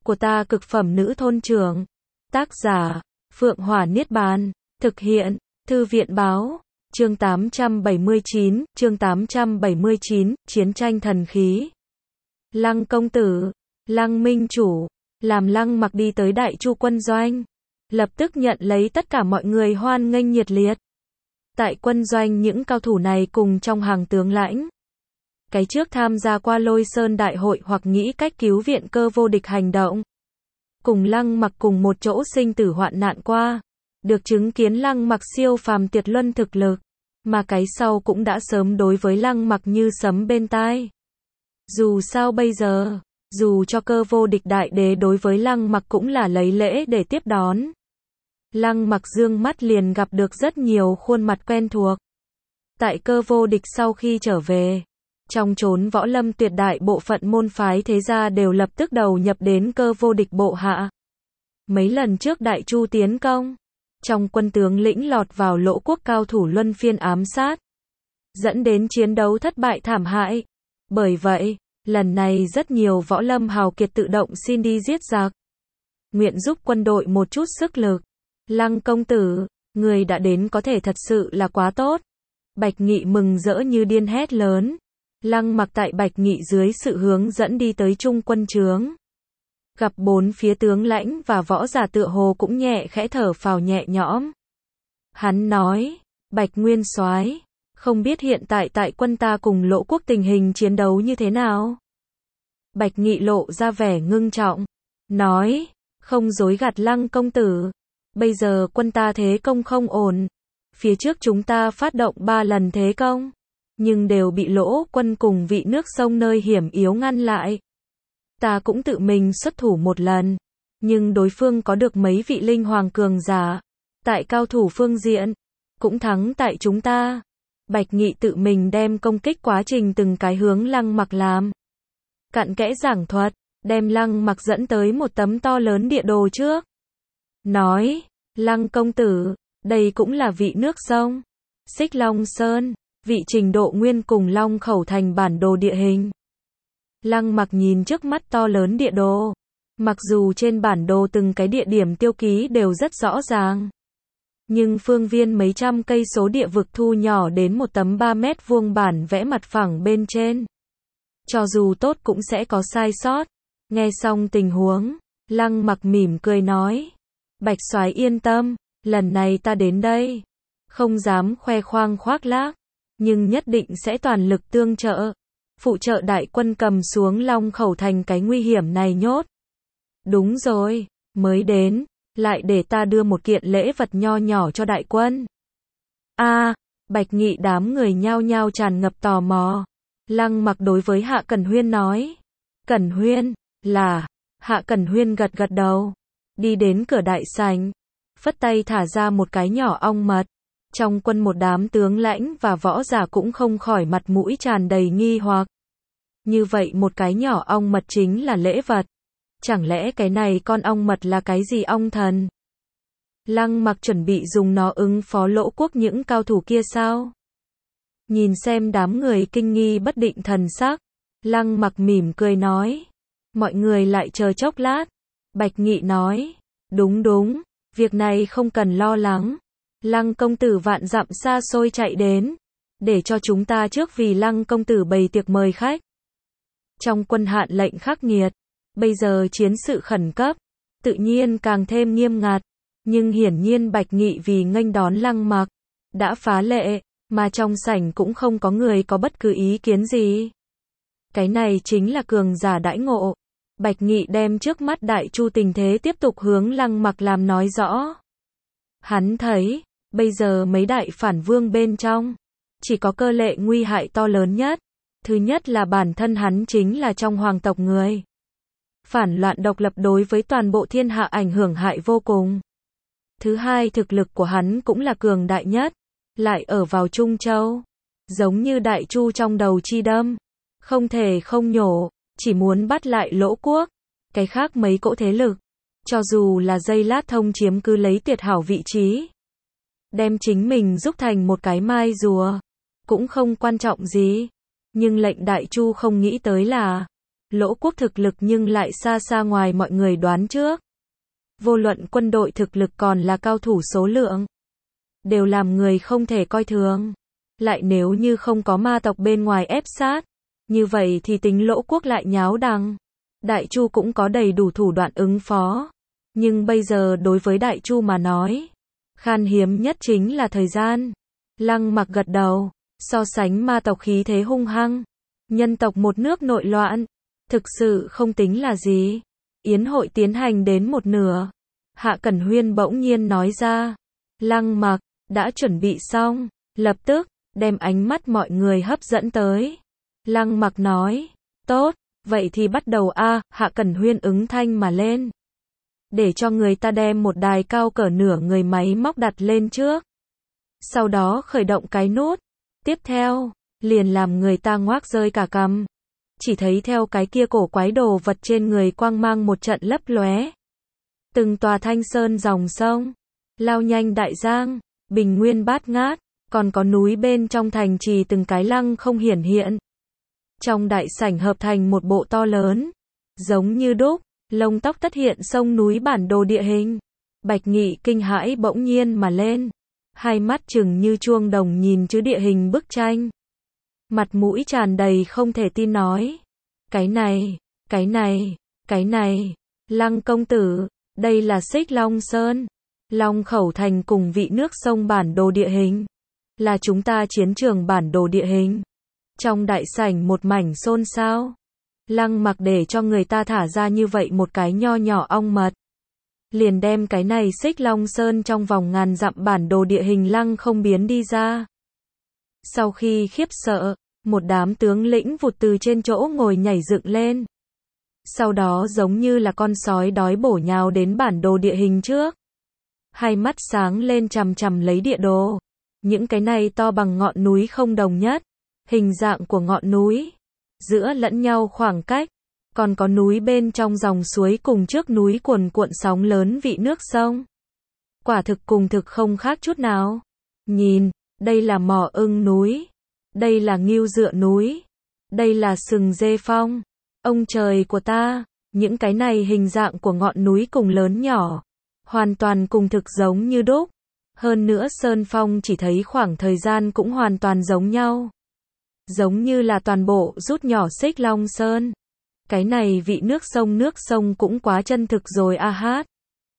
của ta cực phẩm nữ thôn trưởng. Tác giả, Phượng Hỏa Niết Bàn. Thực hiện, Thư viện Báo. Chương 879, Chiến tranh thần khí. Lăng công tử, Lăng minh chủ, làm Lăng Mặc đi tới Đại Chu quân doanh. Lập tức nhận lấy tất cả mọi người hoan nghênh nhiệt liệt. Tại quân doanh những cao thủ này cùng trong hàng tướng lãnh. Cái trước tham gia qua Lôi Sơn đại hội hoặc nghĩ cách cứu viện cơ vô địch hành động. Cùng Lăng Mặc cùng một chỗ sinh tử hoạn nạn qua. Được chứng kiến Lăng Mặc siêu phàm tuyệt luân thực lực. Mà cái sau cũng đã sớm đối với Lăng Mặc như sấm bên tai. Dù sao bây giờ, dù cho cơ vô địch đại đế đối với Lăng Mặc cũng là lấy lễ để tiếp đón. Lăng Mặc dương mắt liền gặp được rất nhiều khuôn mặt quen thuộc. Tại cơ vô địch sau khi trở về, trong chốn võ lâm tuyệt đại bộ phận môn phái thế gia đều lập tức đầu nhập đến cơ vô địch bộ hạ. Mấy lần trước Đại Chu tiến công, trong quân tướng lĩnh lọt vào lỗ quốc cao thủ luân phiên ám sát, dẫn đến chiến đấu thất bại thảm hại. Bởi vậy, lần này rất nhiều võ lâm hào kiệt tự động xin đi giết giặc, nguyện giúp quân đội một chút sức lực. Lăng công tử, người đã đến có thể thật sự là quá tốt. Bạch Nghị mừng rỡ như điên hét lớn. Lăng Mặc tại Bạch Nghị dưới sự hướng dẫn đi tới trung quân trướng. Gặp bốn phía tướng lãnh và võ giả tựa hồ cũng nhẹ khẽ thở phào nhẹ nhõm. Hắn nói, Bạch Nguyên soái, không biết hiện tại tại quân ta cùng Lỗ quốc tình hình chiến đấu như thế nào? Bạch Nghị lộ ra vẻ ngưng trọng, nói, không dối gạt Lăng công tử. Bây giờ quân ta thế công không ổn. Phía trước chúng ta phát động 3 lần thế công, nhưng đều bị Lỗ quân cùng vị nước sông nơi hiểm yếu ngăn lại. Ta cũng tự mình xuất thủ một lần, nhưng đối phương có được mấy vị linh hoàng cường giả. Tại cao thủ phương diện, cũng thắng tại chúng ta. Bạch Nghị tự mình đem công kích quá trình từng cái hướng Lăng Mặc làm. Cặn kẽ giảng thuật, đem Lăng Mặc dẫn tới một tấm to lớn địa đồ trước. Nói, Lăng công tử, đây cũng là vị nước sông Xích Long Sơn, vị Trình Độ Nguyên cùng Long Khẩu thành bản đồ địa hình. Lăng Mặc nhìn trước mắt to lớn địa đồ. Mặc dù trên bản đồ từng cái địa điểm tiêu ký đều rất rõ ràng, nhưng phương viên mấy trăm cây số địa vực thu nhỏ đến một tấm 3 mét vuông bản vẽ mặt phẳng bên trên. Cho dù tốt cũng sẽ có sai sót. Nghe xong tình huống, Lăng Mặc mỉm cười nói, Bạch soái yên tâm, lần này ta đến đây, không dám khoe khoang khoác lác, nhưng nhất định sẽ toàn lực tương trợ, phụ trợ đại quân cầm xuống Long Khẩu thành cái nguy hiểm này nhốt. Đúng rồi, mới đến, lại để ta đưa một kiện lễ vật nho nhỏ cho đại quân. Bạch Nghị đám người nhao nhao tràn ngập tò mò. Lăng Mặc đối với Hạ Cẩn Huyên nói, Cẩn Huyên, là, Hạ Cẩn Huyên gật gật đầu, đi đến cửa đại sảnh, phất tay thả ra một cái nhỏ ong mật. Trong quân một đám tướng lãnh và võ giả cũng không khỏi mặt mũi tràn đầy nghi hoặc. Như vậy một cái nhỏ ong mật chính là lễ vật. Chẳng lẽ cái này con ong mật là cái gì ong thần? Lăng Mặc chuẩn bị dùng nó ứng phó Lỗ quốc những cao thủ kia sao? Nhìn xem đám người kinh nghi bất định thần sắc, Lăng Mặc mỉm cười nói, mọi người lại chờ chốc lát. Bạch Nghị nói, đúng, việc này không cần lo lắng. Lăng công tử vạn dặm xa xôi chạy đến, để cho chúng ta trước vì Lăng công tử bày tiệc mời khách. Trong quân hạn lệnh khắc nghiệt, bây giờ chiến sự khẩn cấp, tự nhiên càng thêm nghiêm ngặt, nhưng hiển nhiên Bạch Nghị vì nghênh đón Lăng Mặc, đã phá lệ, mà trong sảnh cũng không có người có bất cứ ý kiến gì. Cái này chính là cường giả đãi ngộ. Bạch Nghị đem trước mắt Đại Chu tình thế tiếp tục hướng Lăng Mặc làm nói rõ. Hắn thấy, bây giờ mấy đại phản vương bên trong, chỉ có Cơ Lệ nguy hại to lớn nhất. Thứ nhất là bản thân hắn chính là trong hoàng tộc người. Phản loạn độc lập đối với toàn bộ thiên hạ ảnh hưởng hại vô cùng. Thứ hai thực lực của hắn cũng là cường đại nhất, lại ở vào Trung Châu. Giống như Đại Chu trong đầu chi đâm, không thể không nhổ, chỉ muốn bắt lại Lỗ quốc. Cái khác mấy cỗ thế lực, cho dù là giây lát thông chiếm cứ lấy tuyệt hảo vị trí, đem chính mình giúp thành một cái mai rùa, cũng không quan trọng gì. Nhưng lệnh Đại Chu không nghĩ tới là, Lỗ quốc thực lực nhưng lại xa xa ngoài mọi người đoán trước. Vô luận quân đội thực lực còn là cao thủ số lượng, đều làm người không thể coi thường. Lại nếu như không có ma tộc bên ngoài ép sát, như vậy thì tính Lỗ quốc lại nháo đằng. Đại Chu cũng có đầy đủ thủ đoạn ứng phó. Nhưng bây giờ đối với Đại Chu mà nói, khan hiếm nhất chính là thời gian. Lăng Mặc gật đầu, so sánh ma tộc khí thế hung hăng, nhân tộc một nước nội loạn, thực sự không tính là gì. Yến hội tiến hành đến một nửa, Hạ Cẩn Huyên bỗng nhiên nói ra, Lăng Mặc, đã chuẩn bị xong, lập tức, đem ánh mắt mọi người hấp dẫn tới. Lăng Mặc nói, tốt, vậy thì bắt đầu a. Hạ Cẩn Huyên ứng thanh mà lên. Để cho người ta đem một đài cao cỡ nửa người máy móc đặt lên trước. Sau đó khởi động cái nút. Tiếp theo, liền làm người ta ngoác rơi cả cằm. Chỉ thấy theo cái kia cổ quái đồ vật trên người quang mang một trận lấp lóe. Từng tòa thanh sơn dòng sông, lao nhanh đại giang, bình nguyên bát ngát, còn có núi bên trong thành trì từng cái lăng không hiển hiện. Trong đại sảnh hợp thành một bộ to lớn, giống như đúc, lông tóc tất hiện sông núi bản đồ địa hình. Bạch Nghị kinh hãi bỗng nhiên mà lên, hai mắt trừng như chuông đồng nhìn chứ địa hình bức tranh. Mặt mũi tràn đầy không thể tin nói, cái này, Lăng công tử, đây là Xích Long Sơn, Long Khẩu Thành cùng vị nước sông bản đồ địa hình, là chúng ta chiến trường bản đồ địa hình. Trong đại sảnh một mảnh xôn xao. Lăng Mặc để cho người ta thả ra như vậy một cái nho nhỏ ong mật, liền đem cái này Xích Long Sơn trong vòng ngàn dặm bản đồ địa hình lăng không biến đi ra. Sau khi khiếp sợ, một đám tướng lĩnh vụt từ trên chỗ ngồi nhảy dựng lên. Sau đó giống như là con sói đói bổ nhào đến bản đồ địa hình trước. Hai mắt sáng lên chằm chằm lấy địa đồ. Những cái này to bằng ngọn núi không đồng nhất. Hình dạng của ngọn núi, giữa lẫn nhau khoảng cách, còn có núi bên trong dòng suối cùng trước núi cuồn cuộn sóng lớn vị nước sông. Quả thực cùng thực không khác chút nào. Nhìn, đây là Mỏ Ưng núi, đây là Ngưu Dựa núi, đây là Sừng Dê Phong. Ông trời của ta, những cái này hình dạng của ngọn núi cùng lớn nhỏ, hoàn toàn cùng thực giống như đúc. Hơn nữa Sơn Phong chỉ thấy khoảng thời gian cũng hoàn toàn giống nhau. Giống như là toàn bộ rút nhỏ Xích Long Sơn. Cái này vị nước sông cũng quá chân thực rồi a hát.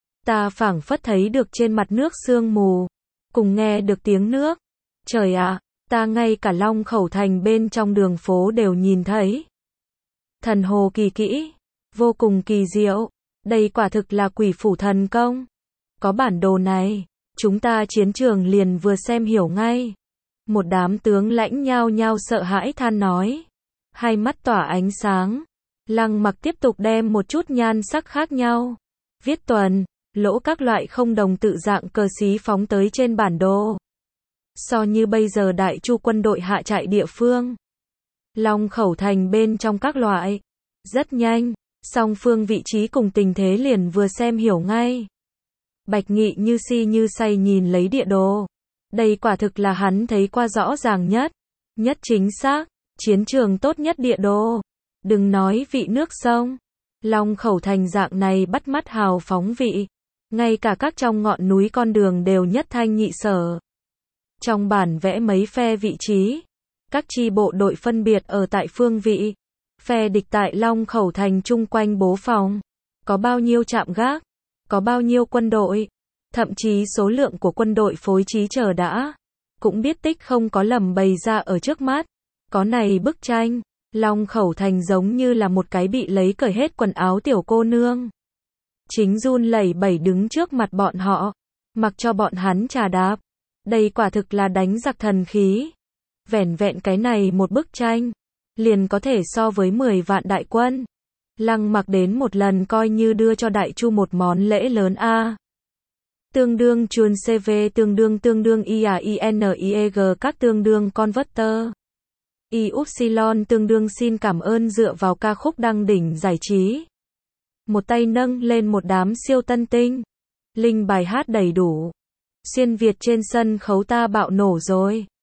Ta phảng phất thấy được trên mặt nước sương mù, cùng nghe được tiếng nước. Trời ạ, ta ngay cả Long Khẩu Thành bên trong đường phố đều nhìn thấy. Thần hồ kỳ kỹ, vô cùng kỳ diệu, đây quả thực là quỷ phủ thần công. Có bản đồ này, chúng ta chiến trường liền vừa xem hiểu ngay. Một đám tướng lãnh nhao nhao sợ hãi than nói, hai mắt tỏa ánh sáng. Lăng Mặc tiếp tục đem một chút nhan sắc khác nhau, viết tuần, lỗ các loại không đồng tự dạng cờ xí phóng tới trên bản đồ. So như bây giờ Đại Chu quân đội hạ trại địa phương, Long Khẩu Thành bên trong các loại, rất nhanh, song phương vị trí cùng tình thế liền vừa xem hiểu ngay. Bạch Nghị như si như say nhìn lấy địa đồ. Đây quả thực là hắn thấy qua rõ ràng nhất chính xác, chiến trường tốt nhất địa đồ. Đừng nói vị nước sông, Long Khẩu Thành dạng này bắt mắt hào phóng vị, ngay cả các trong ngọn núi con đường đều nhất thanh nhị sở. Trong bản vẽ mấy phe vị trí, các chi bộ đội phân biệt ở tại phương vị, phe địch tại Long Khẩu Thành chung quanh bố phòng, có bao nhiêu trạm gác, có bao nhiêu quân đội, thậm chí số lượng của quân đội phối trí chờ đã, cũng biết tích không có lầm bày ra ở trước mắt. Có này bức tranh, Long Khẩu Thành giống như là một cái bị lấy cởi hết quần áo tiểu cô nương. Chính run lẩy bẩy đứng trước mặt bọn họ, mặc cho bọn hắn trà đạp. Đây quả thực là đánh giặc thần khí. Vẻn vẹn cái này một bức tranh, liền có thể so với 10 vạn đại quân. Lăng Mặc đến một lần coi như đưa cho Đại Chu một món lễ lớn a. Tương đương chuồn CV tương đương IAINIEG các tương đương converter. Y-Upsilon tương đương xin cảm ơn dựa vào ca khúc đăng đỉnh giải trí. Một tay nâng lên một đám siêu tân tinh. Linh bài hát đầy đủ. Xuyên Việt trên sân khấu ta bạo nổ rồi.